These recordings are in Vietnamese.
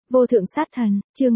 Vô thượng sát thần, chương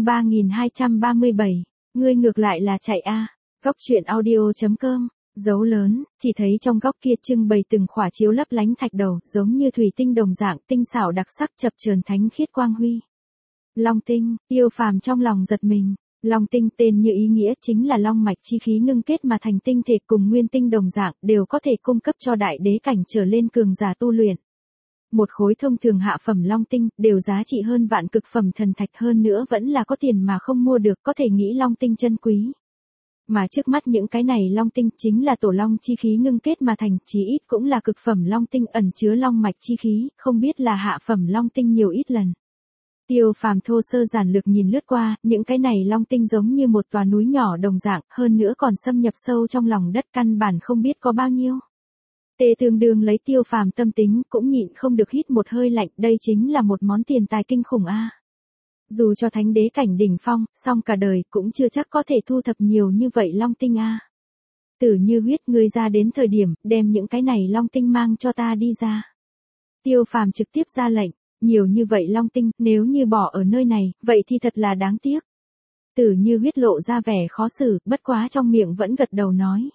3237, ngươi ngược lại là chạy a. Góc truyện audio.com, dấu lớn, chỉ thấy trong góc kia trưng bày từng khỏa chiếu lấp lánh thạch đầu, giống như thủy tinh đồng dạng, tinh xảo đặc sắc chập chờn thánh khiết quang huy. Long tinh, Tiêu Phàm trong lòng giật mình. Long tinh tên như ý nghĩa chính là long mạch chi khí ngưng kết mà thành tinh thể cùng nguyên tinh đồng dạng, đều có thể cung cấp cho đại đế cảnh trở lên cường giả tu luyện. Một khối thông thường hạ phẩm long tinh, đều giá trị hơn vạn cực phẩm thần thạch, hơn nữa vẫn là có tiền mà không mua được, có thể nghĩ long tinh chân quý. Mà trước mắt những cái này long tinh chính là tổ long chi khí ngưng kết mà thành, chí ít cũng là cực phẩm long tinh ẩn chứa long mạch chi khí, không biết là hạ phẩm long tinh nhiều ít lần. Tiêu Phàm thô sơ giản lược nhìn lướt qua, những cái này long tinh giống như một tòa núi nhỏ đồng dạng, hơn nữa còn xâm nhập sâu trong lòng đất, căn bản không biết có bao nhiêu. Tề Tương Đương lấy Tiêu Phàm tâm tính, cũng nhịn không được hít một hơi lạnh, đây chính là một món tiền tài kinh khủng a. Dù cho thánh đế cảnh đỉnh phong, song cả đời cũng chưa chắc có thể thu thập nhiều như vậy long tinh a. Tử Như Huyết, ngươi ra đến thời điểm, đem những cái này long tinh mang cho ta đi ra. Tiêu Phàm trực tiếp ra lệnh, nhiều như vậy long tinh, nếu như bỏ ở nơi này, vậy thì thật là đáng tiếc. Tử Như Huyết lộ ra vẻ khó xử, bất quá trong miệng vẫn gật đầu nói.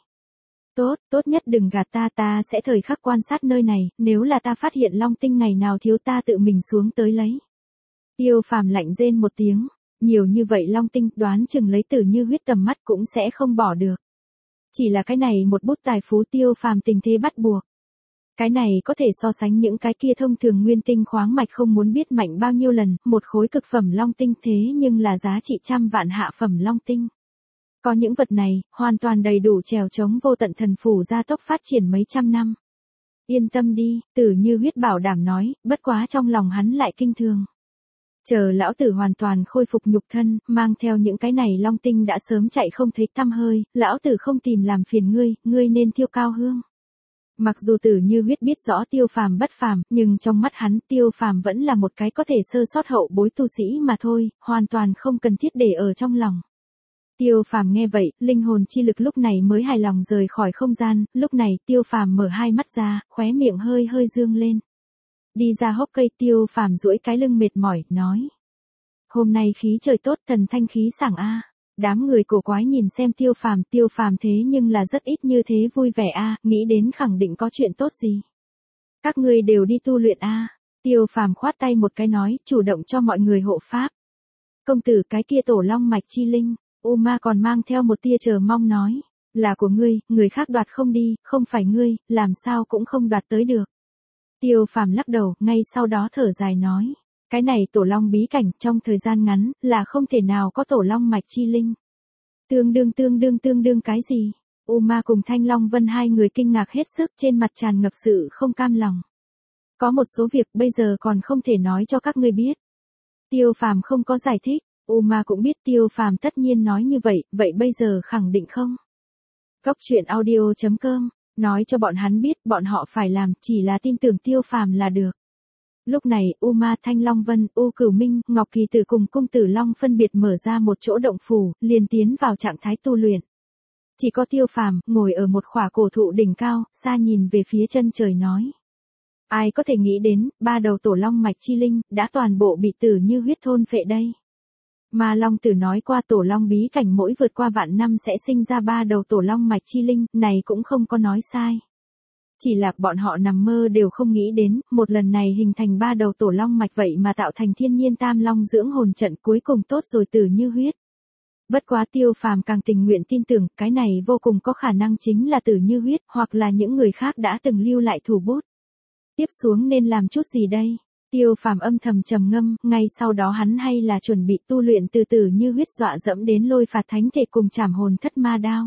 Tốt nhất đừng gạt ta sẽ thời khắc quan sát nơi này, nếu là ta phát hiện long tinh ngày nào thiếu ta tự mình xuống tới lấy. Tiêu Phàm lạnh rên một tiếng, nhiều như vậy long tinh, đoán chừng lấy Tử Như Huyết tầm mắt cũng sẽ không bỏ được. Chỉ là cái này một bút tài phú, Tiêu Phàm tình thế bắt buộc. Cái này có thể so sánh những cái kia thông thường nguyên tinh khoáng mạch không muốn biết mạnh bao nhiêu lần, một khối cực phẩm long tinh thế nhưng là giá trị trăm vạn hạ phẩm long tinh. Có những vật này, hoàn toàn đầy đủ trèo chống vô tận thần phủ gia tốc phát triển mấy trăm năm. Yên tâm đi, Tử Như Huyết bảo đảm nói, bất quá trong lòng hắn lại kinh thường. Chờ lão tử hoàn toàn khôi phục nhục thân, mang theo những cái này long tinh đã sớm chạy không thấy tăm hơi, lão tử không tìm làm phiền ngươi nên thiêu cao hương. Mặc dù Tử Như Huyết biết rõ Tiêu Phàm bất phàm, nhưng trong mắt hắn Tiêu Phàm vẫn là một cái có thể sơ sót hậu bối tu sĩ mà thôi, hoàn toàn không cần thiết để ở trong lòng. Tiêu Phàm nghe vậy, linh hồn chi lực lúc này mới hài lòng rời khỏi không gian, lúc này Tiêu Phàm mở hai mắt ra, khóe miệng hơi dương lên. Đi ra hốc cây, Tiêu Phàm duỗi cái lưng mệt mỏi, nói. Hôm nay khí trời tốt, thần thanh khí sảng a. Đám người cổ quái nhìn xem Tiêu Phàm thế nhưng là rất ít như thế vui vẻ a, nghĩ đến khẳng định có chuyện tốt gì. Các ngươi đều đi tu luyện a. Tiêu Phàm khoát tay một cái nói, chủ động cho mọi người hộ pháp. Công tử, cái kia tổ long mạch chi linh. Uma còn mang theo một tia chờ mong nói, là của ngươi, người khác đoạt không đi, không phải ngươi, làm sao cũng không đoạt tới được. Tiêu Phàm lắc đầu, ngay sau đó thở dài nói, cái này tổ long bí cảnh trong thời gian ngắn là không thể nào có tổ long mạch chi linh. Tương đương cái gì? Uma cùng Thanh Long Vân hai người kinh ngạc hết sức, trên mặt tràn ngập sự không cam lòng. Có một số việc bây giờ còn không thể nói cho các ngươi biết. Tiêu Phàm không có giải thích. Uma cũng biết Tiêu Phàm tất nhiên nói như vậy, vậy bây giờ khẳng định không? Góc truyện audio.com, nói cho bọn hắn biết bọn họ phải làm, chỉ là tin tưởng Tiêu Phàm là được. Lúc này, Uma, Thanh Long Vân, U Cửu Minh, Ngọc Kỳ Tử cùng Cung Tử Long phân biệt mở ra một chỗ động phủ, liền tiến vào trạng thái tu luyện. Chỉ có Tiêu Phàm ngồi ở một khỏa cổ thụ đỉnh cao, xa nhìn về phía chân trời nói. Ai có thể nghĩ đến, ba đầu tổ long mạch chi linh, đã toàn bộ bị Tử Như Huyết thôn phệ đây. Mà Long Tử nói qua tổ long bí cảnh mỗi vượt qua vạn năm sẽ sinh ra ba đầu tổ long mạch chi linh, này cũng không có nói sai. Chỉ là bọn họ nằm mơ đều không nghĩ đến, một lần này hình thành ba đầu tổ long mạch vậy mà tạo thành thiên nhiên tam long dưỡng hồn trận, cuối cùng tốt rồi Tử Như Huyết. Bất quá Tiêu Phàm càng tình nguyện tin tưởng, cái này vô cùng có khả năng chính là Tử Như Huyết, hoặc là những người khác đã từng lưu lại thủ bút. Tiếp xuống nên làm chút gì đây? Tiêu Phàm âm thầm trầm ngâm, ngay sau đó hắn hay là chuẩn bị tu luyện từ Tử Như Huyết dọa dẫm đến lôi phạt thánh thể cùng trảm hồn thất ma đao.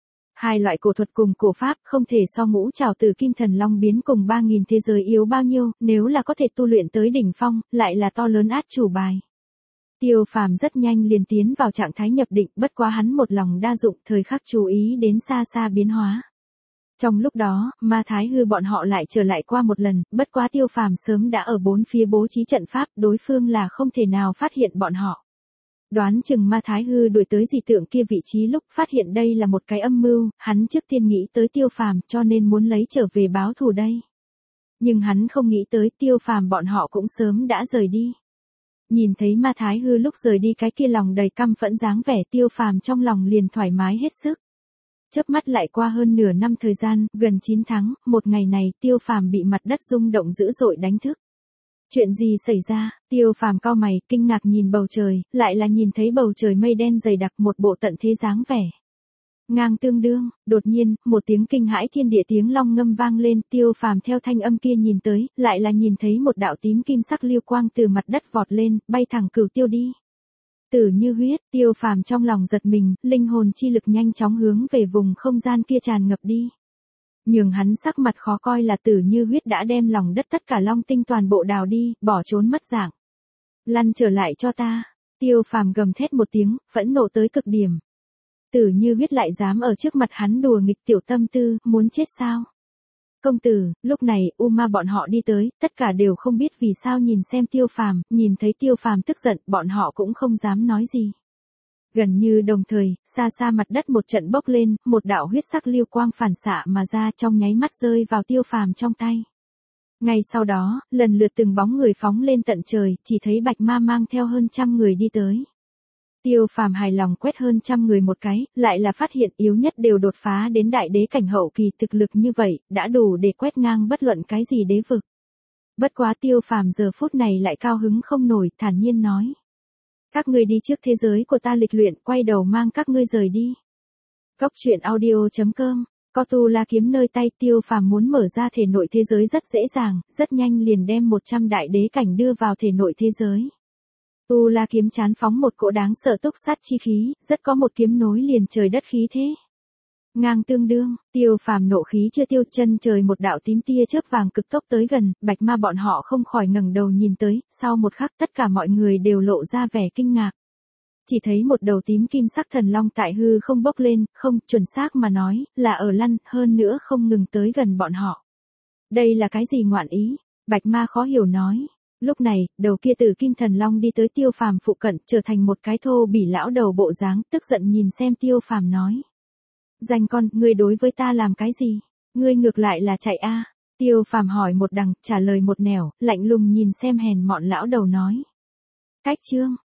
Hai loại cổ thuật cùng cổ pháp không thể so, ngũ trảo tử kim thần long biến cùng 3000 thế giới yếu bao nhiêu, nếu là có thể tu luyện tới đỉnh phong, lại là to lớn át chủ bài. Tiêu Phàm rất nhanh liền tiến vào trạng thái nhập định, bất quá hắn một lòng đa dụng, thời khắc chú ý đến xa xa biến hóa. Trong lúc đó, Ma Thái Hư bọn họ lại trở lại qua một lần, bất quá Tiêu Phàm sớm đã ở bốn phía bố trí trận pháp, đối phương là không thể nào phát hiện bọn họ. Đoán chừng Ma Thái Hư đuổi tới dị tượng kia vị trí lúc phát hiện đây là một cái âm mưu, hắn trước tiên nghĩ tới Tiêu Phàm cho nên muốn lấy trở về báo thù đây. Nhưng hắn không nghĩ tới Tiêu Phàm bọn họ cũng sớm đã rời đi. nhìn thấy Ma Thái Hư lúc rời đi cái kia lòng đầy căm phẫn dáng vẻ, Tiêu Phàm trong lòng liền thoải mái hết sức. Chớp mắt lại qua hơn nửa năm thời gian, gần 9 tháng, một ngày này, Tiêu Phàm bị mặt đất rung động dữ dội đánh thức. Chuyện gì xảy ra? Tiêu Phàm cau mày, kinh ngạc nhìn bầu trời, lại là nhìn thấy bầu trời mây đen dày đặc, một bộ tận thế dáng vẻ. Ngang tương đương, đột nhiên, một tiếng kinh hãi thiên địa tiếng long ngâm vang lên, Tiêu Phàm theo thanh âm kia nhìn tới, lại là nhìn thấy một đạo tím kim sắc lưu quang từ mặt đất vọt lên, bay thẳng Cửu Tiêu đi. Tử Như Huyết, Tiêu Phàm trong lòng giật mình, linh hồn chi lực nhanh chóng hướng về vùng không gian kia tràn ngập đi. Nhường hắn sắc mặt khó coi là Tử Như Huyết đã đem lòng đất tất cả long tinh toàn bộ đào đi, bỏ trốn mất dạng. Lăn trở lại cho ta. Tiêu Phàm gầm thét một tiếng, phẫn nộ tới cực điểm. Tử Như Huyết lại dám ở trước mặt hắn đùa nghịch tiểu tâm tư, muốn chết sao? Công tử, lúc này, Ma bọn họ đi tới, tất cả đều không biết vì sao nhìn xem Tiêu Phàm, nhìn thấy Tiêu Phàm tức giận, bọn họ cũng không dám nói gì. Gần như đồng thời, xa xa mặt đất một trận bốc lên, một đạo huyết sắc lưu quang phản xạ mà ra, trong nháy mắt rơi vào Tiêu Phàm trong tay. Ngay sau đó, lần lượt từng bóng người phóng lên tận trời, chỉ thấy Bạch Ma mang theo hơn 100 người đi tới. Tiêu Phàm hài lòng quét hơn 100 người một cái, lại là phát hiện yếu nhất đều đột phá đến đại đế cảnh hậu kỳ, thực lực như vậy, đã đủ để quét ngang bất luận cái gì đế vực. Bất quá Tiêu Phàm giờ phút này lại cao hứng không nổi, thản nhiên nói. Các ngươi đi trước thế giới của ta lịch luyện, quay đầu mang các ngươi rời đi. Cốc truyện audio.com, có Tu La kiếm nơi tay, Tiêu Phàm muốn mở ra thể nội thế giới rất dễ dàng, rất nhanh liền đem 100 đại đế cảnh đưa vào thể nội thế giới. Tu La kiếm chán phóng một cỗ đáng sợ túc sát chi khí, rất có một kiếm nối liền trời đất khí thế. Ngang tương đương, Tiêu Phàm nộ khí chưa tiêu, chân trời một đạo tím tia chớp vàng cực tốc tới gần, Bạch Ma bọn họ không khỏi ngẩng đầu nhìn tới, sau một khắc tất cả mọi người đều lộ ra vẻ kinh ngạc. Chỉ thấy một đầu tím kim sắc thần long tại hư không bốc lên, không, chuẩn xác mà nói, là ở lăn, hơn nữa không ngừng tới gần bọn họ. Đây là cái gì ngoạn ý? Bạch Ma khó hiểu nói. Lúc này, đầu kia tử kim thần long đi tới Tiêu Phàm phụ cận, trở thành một cái thô bỉ lão đầu bộ dáng, tức giận nhìn xem Tiêu Phàm nói. Danh con, ngươi đối với ta làm cái gì? Ngươi ngược lại là chạy a? Tiêu Phàm hỏi một đằng, trả lời một nẻo, lạnh lùng nhìn xem hèn mọn lão đầu nói. Cách chương,